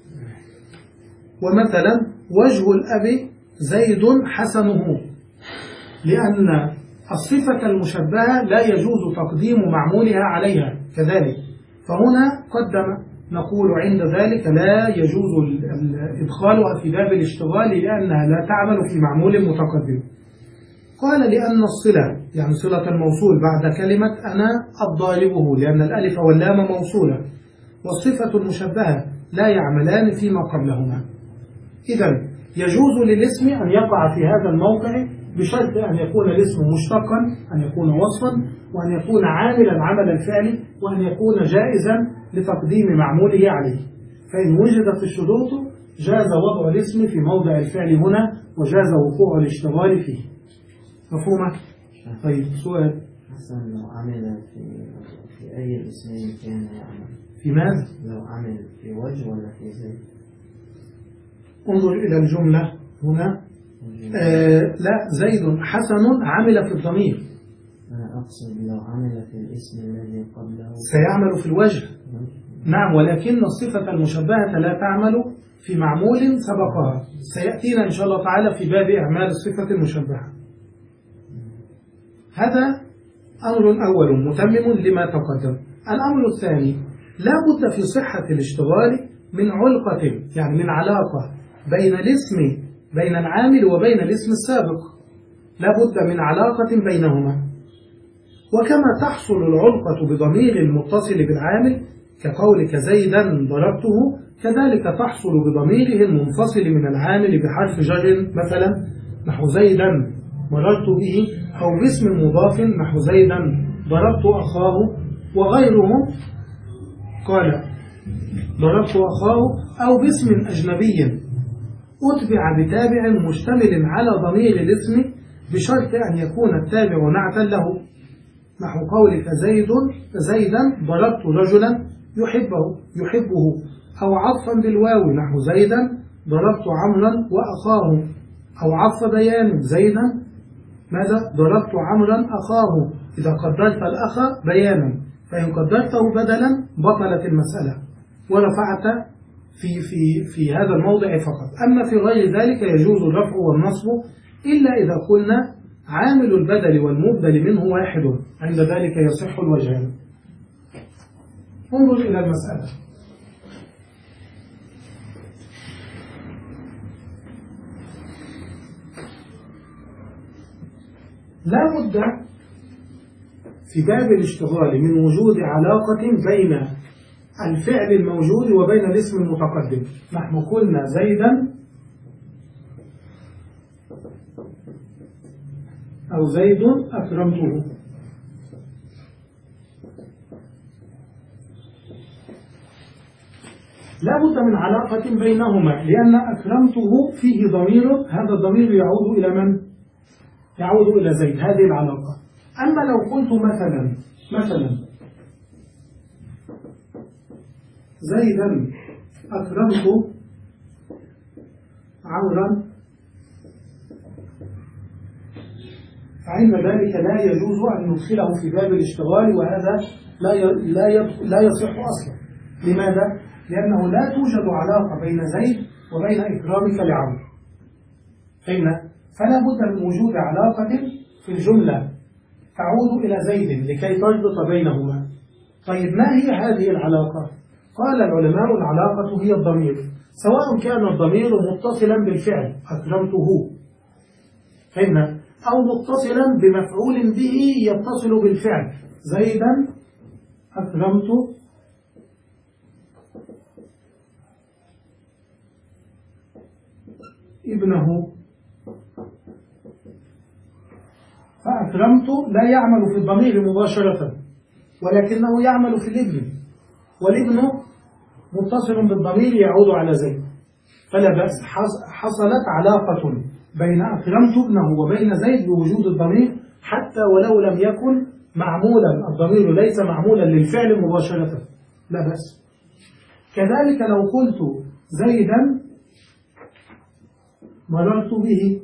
ومثلا وجه الأب زيد حسنه، لأن الصفة المشبهة لا يجوز تقديم معمولها عليها كذلك، فهنا قدم. نقول عند ذلك لا يجوز إدخالها في باب الاشتغال لأنها لا تعمل في معمول متقدم. قال لأن الصلة يعني صلة الموصول بعد كلمة أنا الضاربه، لأن الألف واللام موصولة، والصفة المشبهة لا يعملان فيما قبلهما. إذن يجوز للاسم أن يقع في هذا الموقع بشرط أن يكون الاسم مشتقا، أن يكون وصفا، وأن يكون عاملا عمل الفعل، وأن يكون جائزا لتقديم معموله عليه. فإن وجدت الشروط جاز وضع الاسم في موضع الفعل هنا، وجاز وقوع الاشتغال فيه. مفهومة؟ طيب سؤال. حسن لو عمل في في أي الاسمين كان يعمل؟ في ماذا؟ لو عمل في وجه ولا في زيد؟ انظر إلى الجملة هنا. آه لا، زيد حسن عمل في الضمير. أنا أقصد لو عمل في الاسم الذي قبله سيعمل في الوجه. نعم، ولكن الصفة المشبهة لا تعمل في معمول سبقها، سيأتينا إن شاء الله تعالى في باب إعمال الصفة المشبهة. هذا أمر أول متمم لما تقدم. الأمر الثاني لا بد في صحة الاشتغال من علقة، يعني من علاقة بين الاسم بين العامل وبين الاسم السابق، لا بد من علاقة بينهما. وكما تحصل العلقة بضمير المتصل بالعامل كقولك زيدا ضربته، كذلك تحصل بضميره المنفصل من العامل بحرف جر، مثلا نحو زيدا مررت به، أو باسم مضاف نحو زيدا ضربت أخاه وغيره. قال ضربت أخاه، أو باسم أجنبي أتبع بتابع مشتمل على ضمير الاسم بشرط أن يكون التابع نعتا له، نحو قولك زيد زيدا ضربت رجلا يحبه يحبه أو عطفا بالواو نحو زيدا ضربت عمرا وأخاه، أو عطف بيان زيدا ماذا ضربت عمرا أخاه، إذا قدرت الأخ بيانا، فإن قدرته بدلا بطلت المسألة ورفعت في, في, في هذا الموضع فقط. أما في غير ذلك يجوز الرفع والنصب، إلا إذا قلنا عامل البدل والمبدل منه واحد، عند ذلك يصح الوجهان. انظر إلى المسألة. لا بد في باب الاشتغال من وجود علاقة بين الفعل الموجود وبين الاسم المتقدم. نحن قلنا زيدا أو زيد أكرمته، لا بد من علاقة بينهما، لأن أكرمته فيه ضمير، هذا الضمير يعود إلى من؟ يعود إلى زيد، هذه العلاقة. أما لو قلت مثلا مثلا زيدا أكرمت عمرا فعند ذلك لا يجوز أن ندخله في باب الاشتغال، وهذا لا لا لا يصح أصلا. لماذا؟ لأنه لا توجد علاقة بين زيد وبين إكرامك لعمرو. فهمنا؟ فلا بد من وجود علاقة في الجملة تعود إلى زيد لكي تربط بينهما. طيب ما هي هذه العلاقة؟ قال العلماء العلاقة هي الضمير، سواء كان الضمير متصلا بالفعل أكرمته، فهمنا؟ أو متصلا بمفعول به يتصل بالفعل، زيدا أكرمت ابنه. فأكرمت لا يعمل في الضمير مباشرة، ولكنه يعمل في الابن، والابن متصل بالضمير يعود على زيد، فلا بأس. حصلت علاقة بين أكرمت ابنه وبين زيد بوجود الضمير، حتى ولو لم يكن معمولا، الضمير ليس معمولا للفعل مباشرة، لا بأس. كذلك لو قلت زيدا مررت به،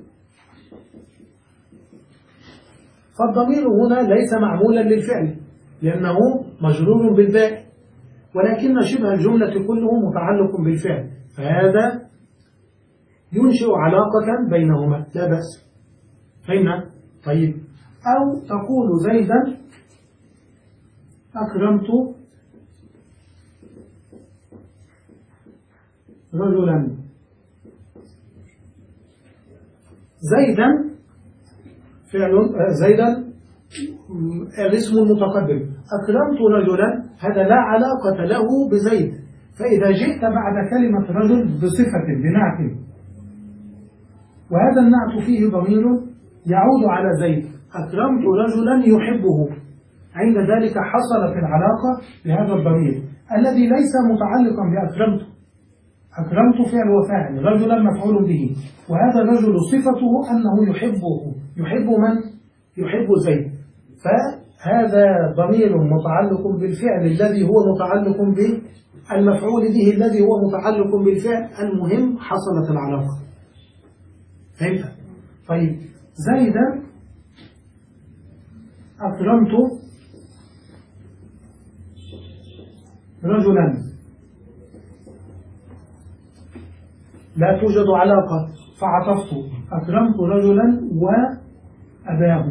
فالضمير هنا ليس معمولا للفعل لأنه مجرور بالباء، ولكن شبه الجملة كله متعلق بالفعل، فهذا ينشئ علاقة بينهما، لا بأس. فهمنا؟ طيب. أو تقول زيدا أكرمت رجلا. زيدا فعل زيدا الاسم المتقدم، أكرمت رجلا هذا لا علاقة له بزيد، فإذا جئت بعد كلمة رجل بصفة بنعت، وهذا النعت فيه ضمير يعود على زيد، أكرمت رجلا يحبه، عند ذلك حصلت العلاقة بهذا الضمير الذي ليس متعلقا بأكرمت. أكرمت فعل وفاعل، رجلا مفعول به، وهذا الرجل صفته أنه يحبه، يحب من؟ يحب زيد، فهذا ضمير متعلق بالفعل الذي هو متعلق بالمفعول به الذي هو متعلق بالفعل، المهم حصلت العلاقة. فهمت؟ طيب. زيدا أكرمت رجلا، لا توجد علاقة، فعطفت أكرمت رجلا وأباه.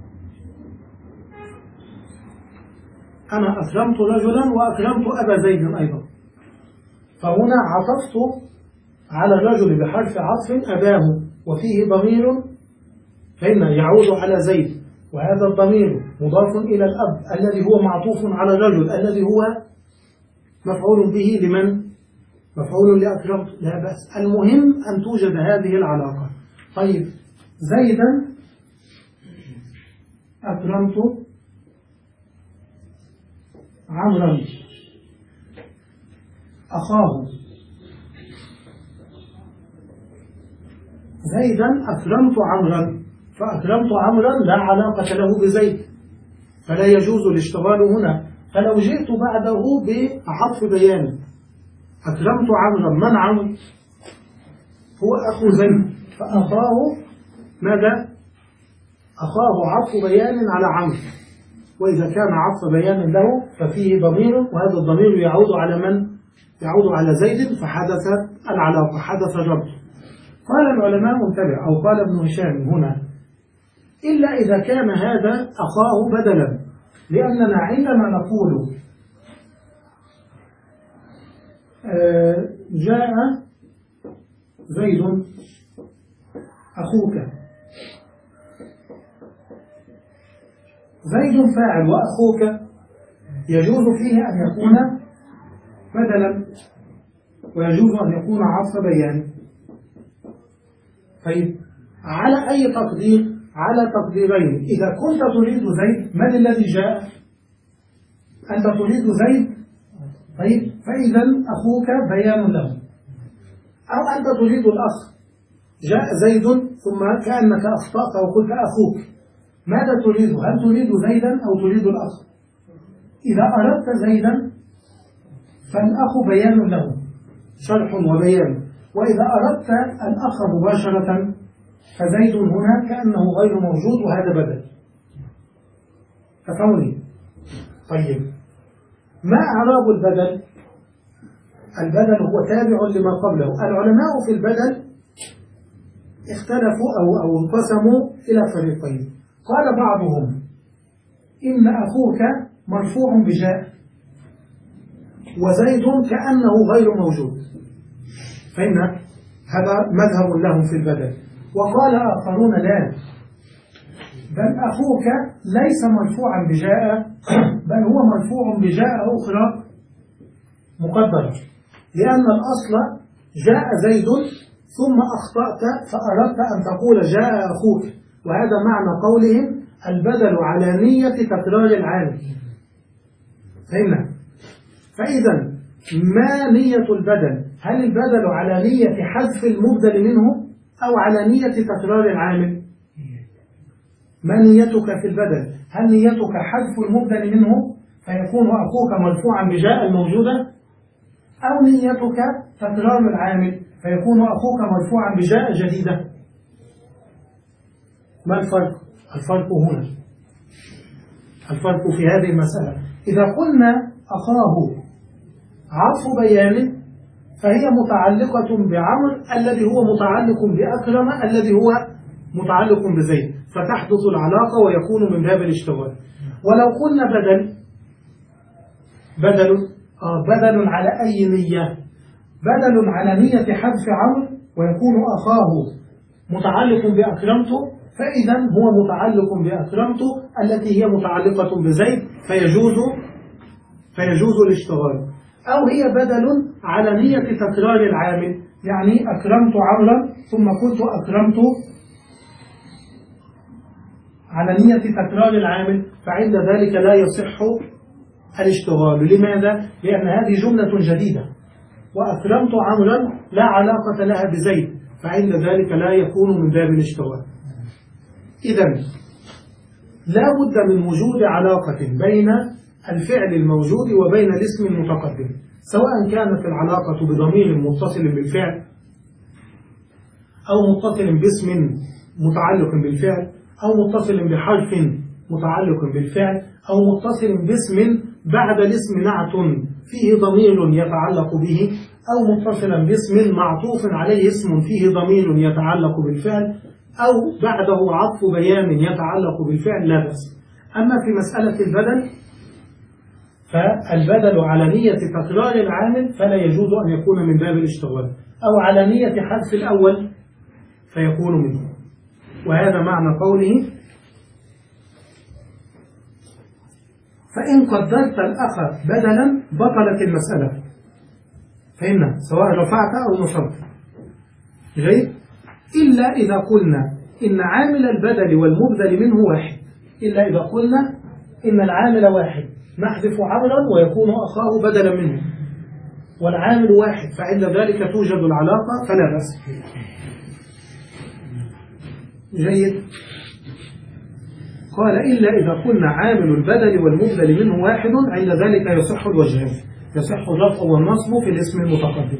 أنا أكرمت رجلا وأكرمت أبا زيد أيضا، فهنا عطفت على الرجل بحرف عطف أباه، وفيه ضمير فإن يعود على زيد، وهذا الضمير مضاف إلى الأب الذي هو معطوف على الرجل الذي هو مفعول به لمن؟ مفعول لأكرمت، لا بأس. المهم أن توجد هذه العلاقة. طيب. زيدا أكرمت عمرا أخاه. زيدا أكرمت عمرا، فأكرمت عمرا لا علاقة له بزيد، فلا يجوز الاشتغال هنا. فلو جئت بعده بعطف بيان، أكرمت عمرا، من عمرو؟ هو أخو زيد، فأخاه ماذا؟ أخاه عطف بيان على عمرو، وإذا كان عطف بيان له ففيه ضمير، وهذا الضمير يعود على من؟ يعود على زيد، فحدث العلاقة، حدث الربط. قال العلماء انتبه، أو قال ابن هشام هنا إلا إذا كان هذا أخاه بدلا، لأننا عندما نقول آه جاء زيد أخوك، زيد فاعل وأخوك يجوز فيه أن يكون بدلا، ويجوز أن يكون عطف بيان. طيب. على أي تقدير؟ على تقديرين. إذا كنت تريد زيد، من الذي جاء؟ أنت تريد زيد، طيب، فإذا أخوك بيان له. أو أنت تريد الأخ، جاء زيد ثم كأنك أخطأت وقلت أخوك، ماذا تريد؟ هل تريد زيدا أو تريد الأخ؟ إذا أردت زيدا فالأخ بيان له، شرح وبيان، وإذا أردت الأخ مباشرة فزيد هنا كأنه غير موجود وهذا بدل. تفهمني؟ طيب ما أعراب البدل؟ البدل هو تابع لما قبله. العلماء في البدل اختلفوا أو أو انقسموا إلى فريقين. قال بعضهم إن أخوك مرفوع بجاء وزيد كأنه غير موجود، فإن هذا مذهب لهم في البدل. وقال آخرون لا، بل أخوك ليس مرفوعا بجاء، بل هو مرفوع بجاء أخرى مقدرة، لأن الأصل جاء زيد ثم أخطأت فأردت أن تقول جاء أخوك، وهذا معنى قولهم البدل على نية تكرار العامل. فهمنا؟ فإذا ما نية البدل؟ هل البدل على نية حذف المبدل منه أو على نية تكرار العامل؟ ما نيتك في البدل؟ هل نيتك حذف المبدل منه فيكون أخوك مرفوعا بجاء الموجودة، أو نيتك تكرار العامل فيكون أخوك مرفوعا بجاء جديدة؟ ما الفرق؟ الفرق هنا، الفرق في هذه المسألة. إذا قلنا أخاه عطف بيان فهي متعلقة بعمر الذي هو متعلق بأكرم الذي هو متعلق بزيد، فتحدث العلاقة ويكون من باب الاشتغال. ولو قلنا بدل بدل آه بدل على أي نية؟ بدل على نية حذف عمر ويكون أخاه متعلق بأكرمته، فإذا هو متعلق بأكرمته التي هي متعلقة بزيد فيجوز فيجوز الاشتغال. أو هي بدل على نية تكرار العامل، يعني أكرمت عمرا ثم قلت أكرمت على نية تكرار العامل، فعند ذلك لا يصح الاشتغال. لماذا؟ لأن هذه جملة جديدة، وأكرمت عمرا لا علاقة لها بزيد، فعند ذلك لا يكون من باب الاشتغال. إذن لا بد من وجود علاقة بين الفعل الموجود وبين الاسم المتقدم، سواء كانت العلاقة بضمير متصل بالفعل أو متصل باسم متعلق بالفعل أو متصل بحرف متعلق بالفعل أو متصل باسم بعد الاسم نعت فيه ضمير يتعلق به، أو متصلا باسم معطوف عليه اسم فيه ضمير يتعلق بالفعل، أو بعده عطف بيان يتعلق بالفعل، لا بأس. أما في مسألة البدل فالبدل على نية تكرار العامل فلا يجوز أن يكون من باب الاشتغال، أو على نية حذف الأول فيكون منه. وهذا معنى قوله فإن قدرت الأخ بدلا بطلت المسألة. فهمنا؟ سواء رفعت أو نصبت. جيد؟ إلا إذا قلنا إن عامل البدل والمبدل منه واحد، إلا إذا قلنا إن العامل واحد نحذف عمرا ويكون أخاه بدلا منه، والعامل واحد فعند ذلك توجد العلاقة فلا بأس. جيد. قال إلا إذا قلنا عامل البدل والمبدل منه واحد عند ذلك يصح الوجهان، يصح الرفع والنصب في الاسم المتقدم.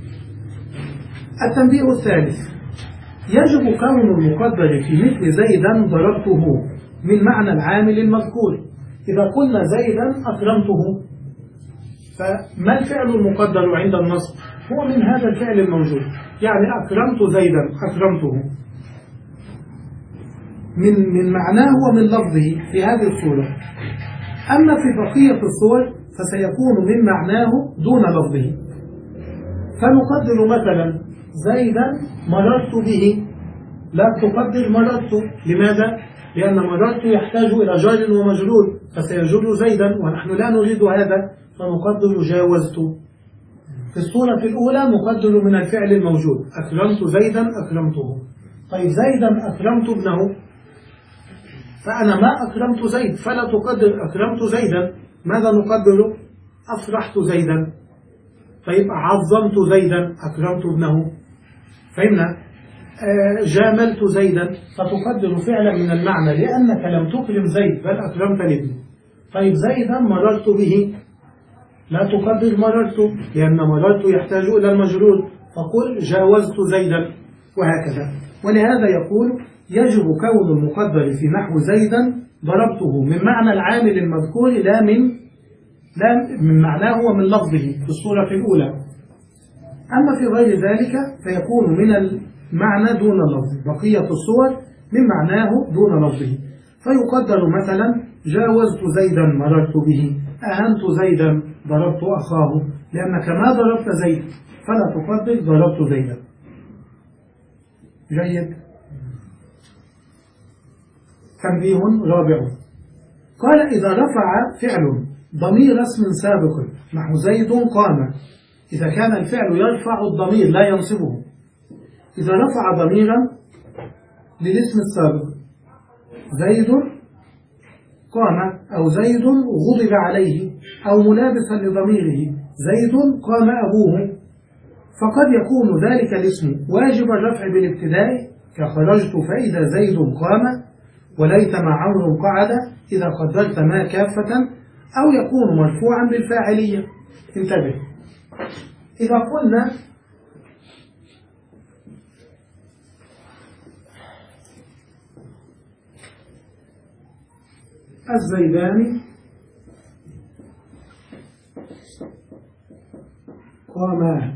التنبيه الثالث: يجب كون المقدر في مثل زيدا ضربته من معنى العامل المذكور. إذا قلنا زيدا أكرمته، فما الفعل المقدر عند النصب؟ هو من هذا الفعل الموجود، يعني أكرمت زيدا أكرمته من من معناه ومن لفظه في هذه الصورة. أما في بقية الصور فسيكون من معناه دون لفظه. فنقدر مثلا زيدا مررت به، لا تقدر مررت. لماذا؟ لأن مررت يحتاج إلى جار ومجرور فسيجر زيدا ونحن لا نريد هذا، فنقدر جاوزت. في الصورة الأولى نقدر من الفعل الموجود أكرمت زيدا أكرمته. طيب زيدا أكرمت ابنه، فأنا ما أكرمت زيد فلا تقدر أكرمت زيدا. ماذا نقدر؟ أفرحت زيدا. طيب عظمت زيدا أكرمت ابنه. فهمنا؟ آه جاملت زيدا، فتقدر فعلا من المعنى لأنك لم تكرم زيد بل أكرمت الابن. طيب زيدا مررت به، لا تقدر مررت لأن مررت يحتاج إلى المجرور، فقل جاوزت زيدا وهكذا. ولهذا يقول يجب كون المقدر في نحو زيدا ضربته من معنى العامل المذكور لا من لا من معناه ومن لفظه في الصورة الأولى. أما في غير ذلك فيكون من المعنى دون اللفظ، بقية الصور من معناه دون لفظه. فيقدر مثلا جاوزت زيدا مررت به، أهنت زيدا ضربت أخاه، لأنك ما ضربت زيد فلا تقدر ضربت زيدا. جيد. تنبيه رابع، قال إذا رفع فعل ضمير اسم سابق نحو زيد قام، إذا كان الفعل يرفع الضمير لا ينصبه. إذا رفع ضميرا للاسم السابق زيد قام أو زيد غضب عليه أو ملابسا لضميره زيد قام أبوه، فقد يكون ذلك الاسم واجب الرفع بالابتداء كخرجت فإذا زيد قام، وليتما عمرو قعد إذا قدرت ما كافة، أو يكون مرفوعا بالفاعلية. انتبه، إذا قلنا الزيدان قاما،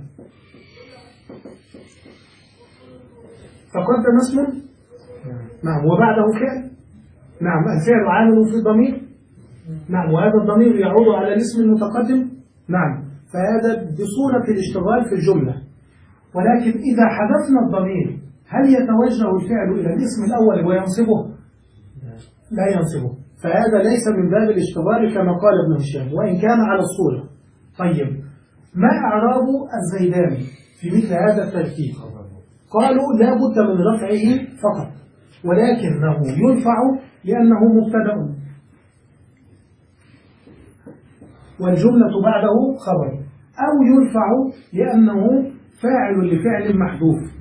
تقدم اسم نعم وبعده فعل، نعم الفعل عامل في الضمير، نعم وهذا الضمير يعود على الاسم المتقدم، نعم فهذا بصورة الاشتغال في الجملة. ولكن إذا حذفنا الضمير هل يتوجه الفعل إلى الاسم الأول وينصبه؟ لا ينصبه، فهذا ليس من باب الاشتغال كما قال ابن هشام وإن كان على الصورة. طيب، ما أعراب الزيدان في مثل هذا التركيب؟ قالوا لا بد من رفعه فقط، ولكنه يرفع لأنه مبتدأ والجملة بعده خبر، أو يرفع لأنه فاعل لفعل محذوف.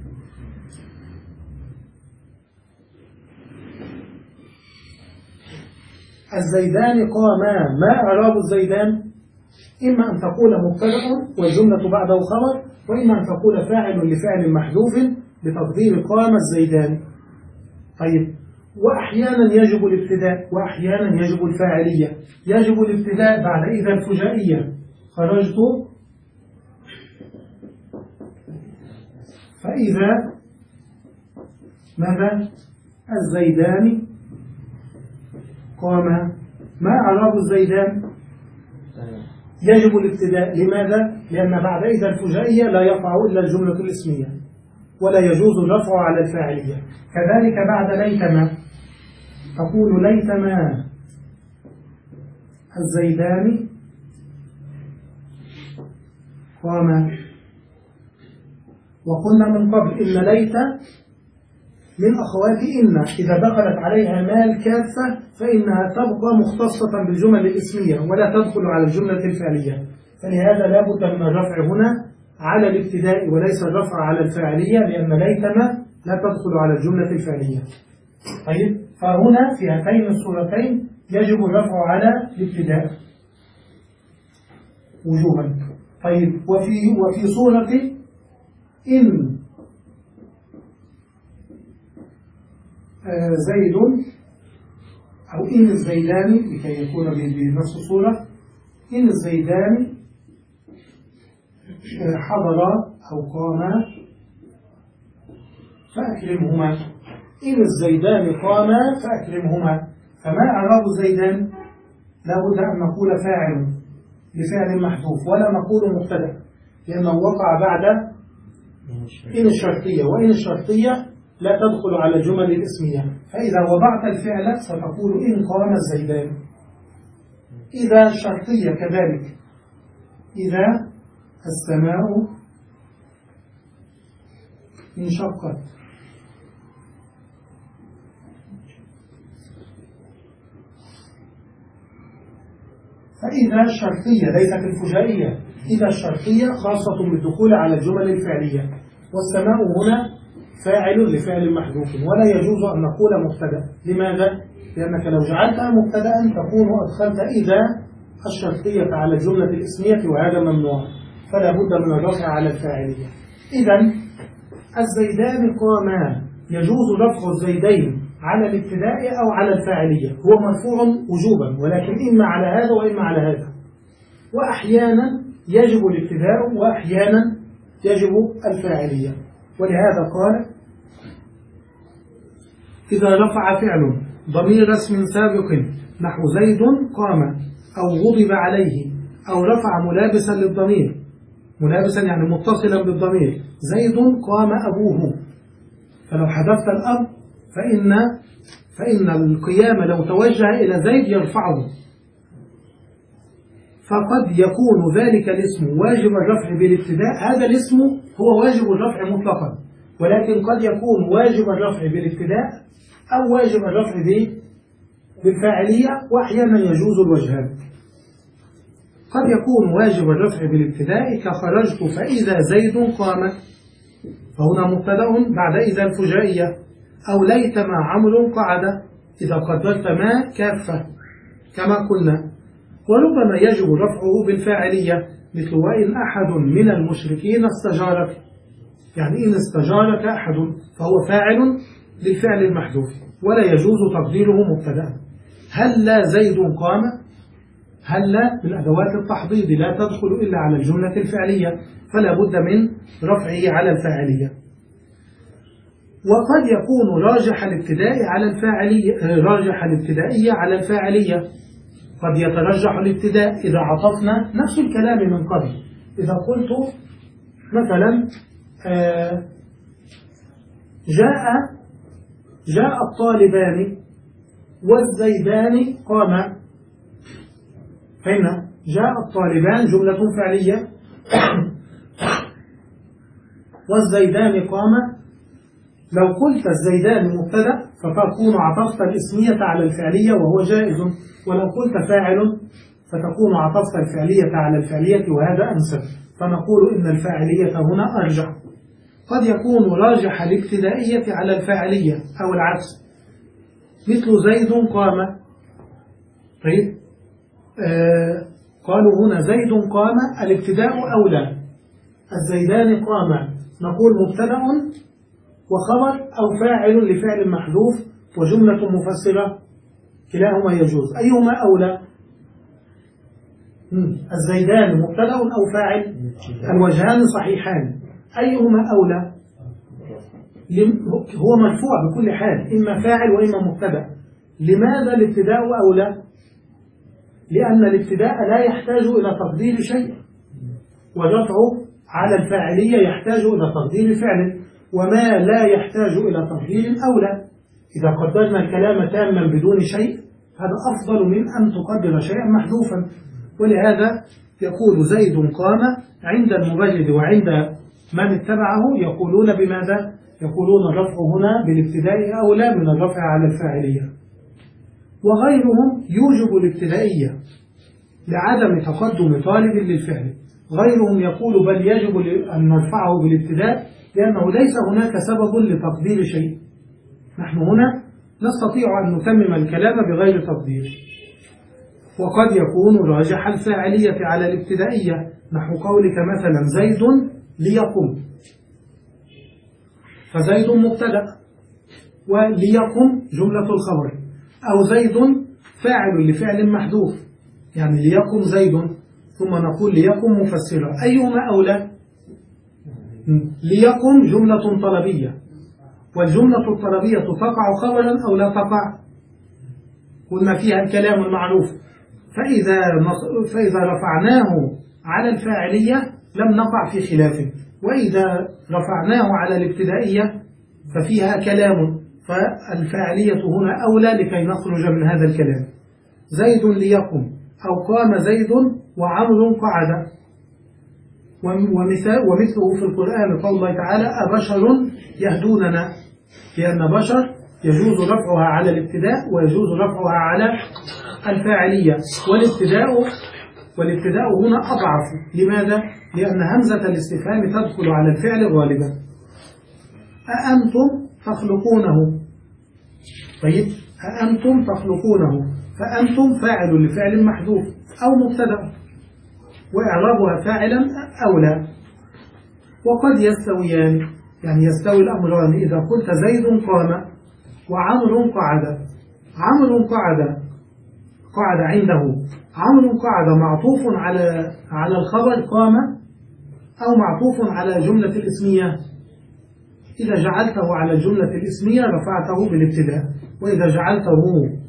الزيدان قاما، ما إعراب الزيدان؟ إما أن تقول مبتدأ والجملة بعده خبر، وإما أن تقول فاعل لفعل محذوف بتقدير قام الزيدان. طيب، وأحيانا يجب الابتداء وأحيانا يجب الفاعلية. يجب الابتداء بعد إذا الفجائية خرجت فإذا ماذا؟ الزيدان قام. ما أعراب الزيدان؟ يجب الابتداء، لماذا؟ لأن بعد إذا الفجائية لا يقع إلا الجملة الاسمية ولا يجوز الرفع على الفاعلية. كذلك بعد ليتما تقول ليتما الزيدان قام. وقلنا من قبل إن ليت من أخوات إن إذا دخلت عليها مال كافة فإنها تبقى مختصة بالجمل الاسمية ولا تدخل على الجملة الفعلية، فلهذا لا بد من الرفع هنا على الابتداء وليس الرفع على الفاعلية، لأن ليتما لا تدخل على الجملة الفعلية. طيب، فهنا في هاتين الصورتين يجب الرفع على الابتداء وجوبا. طيب، وفي وفي صورة إن زيد أو إن الزيدان لكي يكون بنفس الصورة، إن الزيدان حضر أو قام فأكرمهما. إن الزيدان قام فأكرمهما. فما إعراب الزيدان؟ لا بد أن نقول فاعل لفعل محذوف ولا نقول مبتدأ، لأنه وقع بعد إن الشرطية، وإن الشرطية لا تدخل على الجمل الاسمية، فإذا وضعت الفعل ستقول إن قام الزيدان. إذا الشرطية كذلك، إذا السماء انشقت. فإذا الشرطية ليست الفجائية، إذا الشرطية خاصة بالدخول على الجمل الفعلية، والسماء هنا فاعل لفعل محذوف ولا يجوز أن نقول مبتدأ. لماذا؟ لأنك لو جعلتها مبتدأ تكون أدخلت إذا الشرطية على الجملة الاسمية وهذا ممنوع، فلا بد من الرفع على الفاعلية. إذن الزيدان قاما يجوز رفع الزيدين على الابتداء أو على الفاعلية، هو مرفوع وجوبا ولكن إما على هذا وإما على هذا، وأحيانا يجب الابتداء وأحيانا يجب الفاعلية. ولهذا قال إذا رفع فعل ضمير اسم سابق نحو زيد قام أو غضب عليه أو رفع ملابسا للضمير، ملابسا يعني متصلا بالضمير، زيد قام أبوه، فلو حذفت الأب فإن فإن القيام لو توجه إلى زيد يرفعه، فقد يكون ذلك الاسم واجب الرفع بالابتداء، هذا الاسم هو واجب الرفع مطلقا، ولكن قد يكون واجب الرفع بالابتداء أو واجب الرفع بالفاعلية، وأحيانا يجوز الوجهان. قد يكون واجب الرفع بالابتداء كخرجت فإذا زيد قام، فهنا مبتدأ بعد إذا الفجائية، أو ليت ما عمرو قعد إذا قدرت ما كافة كما قلنا. وربما يجب رفعه بالفاعلية مثل وإن أحد من المشركين استجارك، يعني إن استجارك أحد فهو فاعل للفعل المحذوف ولا يجوز تقديره مبتدأ. هل لا زيد قام، هل لا من أدوات التحضيض لا تدخل إلا على الجملة الفعلية، فلا بد من رفعه على الفاعلية. وقد يكون راجح الابتداء على الفاعلية، راجح الابتدائية على الفاعلية، قد يترجح الابتداء إذا عطفنا نفس الكلام من قبل. إذا قلت مثلا جاء جاء الطالبان والزيدان قام، فإن جاء الطالبان جملة فعلية والزيدان قام، لو قلت الزيدان مبتدأ فتكون عطفت الاسمية على الفعلية وهو جائز، ولو قلت فاعل فتكون عطفت الفعلية على الفعلية وهذا أنسب، فنقول إن الفاعلية هنا أرجح. قد يكون راجح الابتدائية على الفاعلية أو العكس، مثل زيد قام. طيب آه قالوا هنا زيد قام الابتداء أولى، الزيدان قام نقول مبتدأ وخبر أو فاعل لفعل محذوف وجملة مفسرة، كلاهما يجوز. أيهما أولى؟ الزيدان مبتدأ أو فاعل؟ الوجهان صحيحان. أيهما أولى؟ هو مرفوع بكل حال، إما فاعل وإما مبتدأ. لماذا الابتداء أولى؟ لأن الابتداء لا يحتاج إلى تقدير شيء، والرفع على الفاعلية يحتاج إلى تقدير فعل، وما لا يحتاج إلى تقدير أولى. إذا قدرنا الكلام تاما بدون شيء هذا أفضل من أن تقدر شيئا محذوفا. ولهذا يقول زيد قام عند المبجد وعند من اتبعه يقولون بماذا؟ يقولون الرفع هنا بالابتداء أولى من الرفع على الفاعلية. وغيرهم يوجب الابتدائية لعدم تقدم طالب للفعل، غيرهم يقول بل يجب أن نرفعه بالابتداء لأنه ليس هناك سبب لتقدير شيء. نحن هنا نستطيع أن نتمم الكلام بغير تقدير. وقد يكون راجح الفاعلية على الابتدائية نحو قولك مثلا زيد ليقم، فزيد مبتدأ وليقم جملة الخبر، أو زيد فاعل لفعل محذوف يعني ليقم زيد، ثم نقول ليقم مفسرة. أيهما أولى؟ ليقم جملة طلبية، والجملة الطلبية تقع خبرا أو لا تقع؟ قلنا فيها الكلام المعروف، فإذا فإذا رفعناه على الفاعلية لم نقع في خلافه، وإذا رفعناه على الابتدائية ففيها كلام، فالفاعلية هنا أولى لكي نخرج من هذا الكلام. زيد ليقم أو قام زيد وعمر قعد. ومثله في القرآن قول الله تعالى أبشر يهدوننا، لأن بشر يجوز رفعها على الابتداء ويجوز رفعها على الفاعلية، والابتداء والابتداء هنا أضعف. لماذا؟ لأن همزة الاستفهام تدخل على الفعل غالبا. أأنتم تخلقونه، طيب أأنتم تخلقونه، فأنتم فاعل لفعل محذوف أو مبتدأ وإعرابها فاعلا أولى. وقد يستويان، يعني يستوي الأمران إذا قلت زيد قام وعمر قعد. عمر قعد قعد عنده، عمر قعد معطوف على على الخبر قام أو معطوف على جملة الإسمية. إذا جعلته على الجملة الإسمية رفعته بالابتداء، وإذا جعلته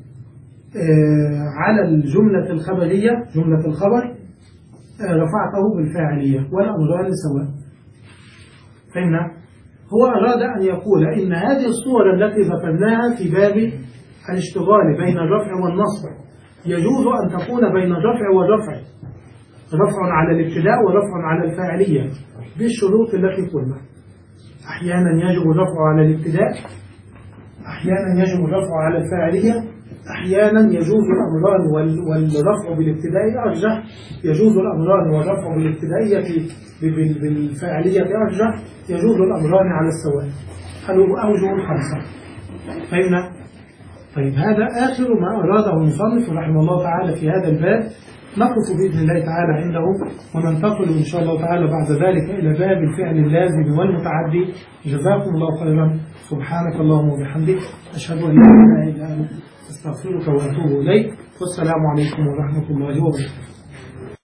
على الجملة الخبرية جملة الخبر رفعته بالفاعلية، والأمران سواء. فهمنا؟ هو أراد أن يقول إن هذه الصور التي ذكرناها في باب الاشتغال بين الرفع والنصب يجوز أن تكون بين الرفع والرفع، رفع على الابتداء ورفع على الفاعلية بالشروط التي قلنا. أحيانا يجب الرفع على الابتداء، أحيانا يجب الرفع على الفاعلية، أحيانا يجوز الأمران والرفع بالابتدائية أرجح، يجوز الأمران والرفع بالابتدائية بالفاعلية أرجح، يجوز الأمران على السواء. الأوجه الخمسة. فهمنا؟ طيب هذا آخر ما أراده المصنف رحمه الله تعالى في هذا الباب. نقف بإذن الله تعالى عنده وننتقل إن شاء الله تعالى بعد ذلك إلى باب الفعل اللازم والمتعدي. جزاكم الله خيرا. سبحانك اللهم وبحمدك، أشهد أن لا إله إلا أنت، أستغفرك وأتوب إليك، والسلام عليكم ورحمة الله وبركاته.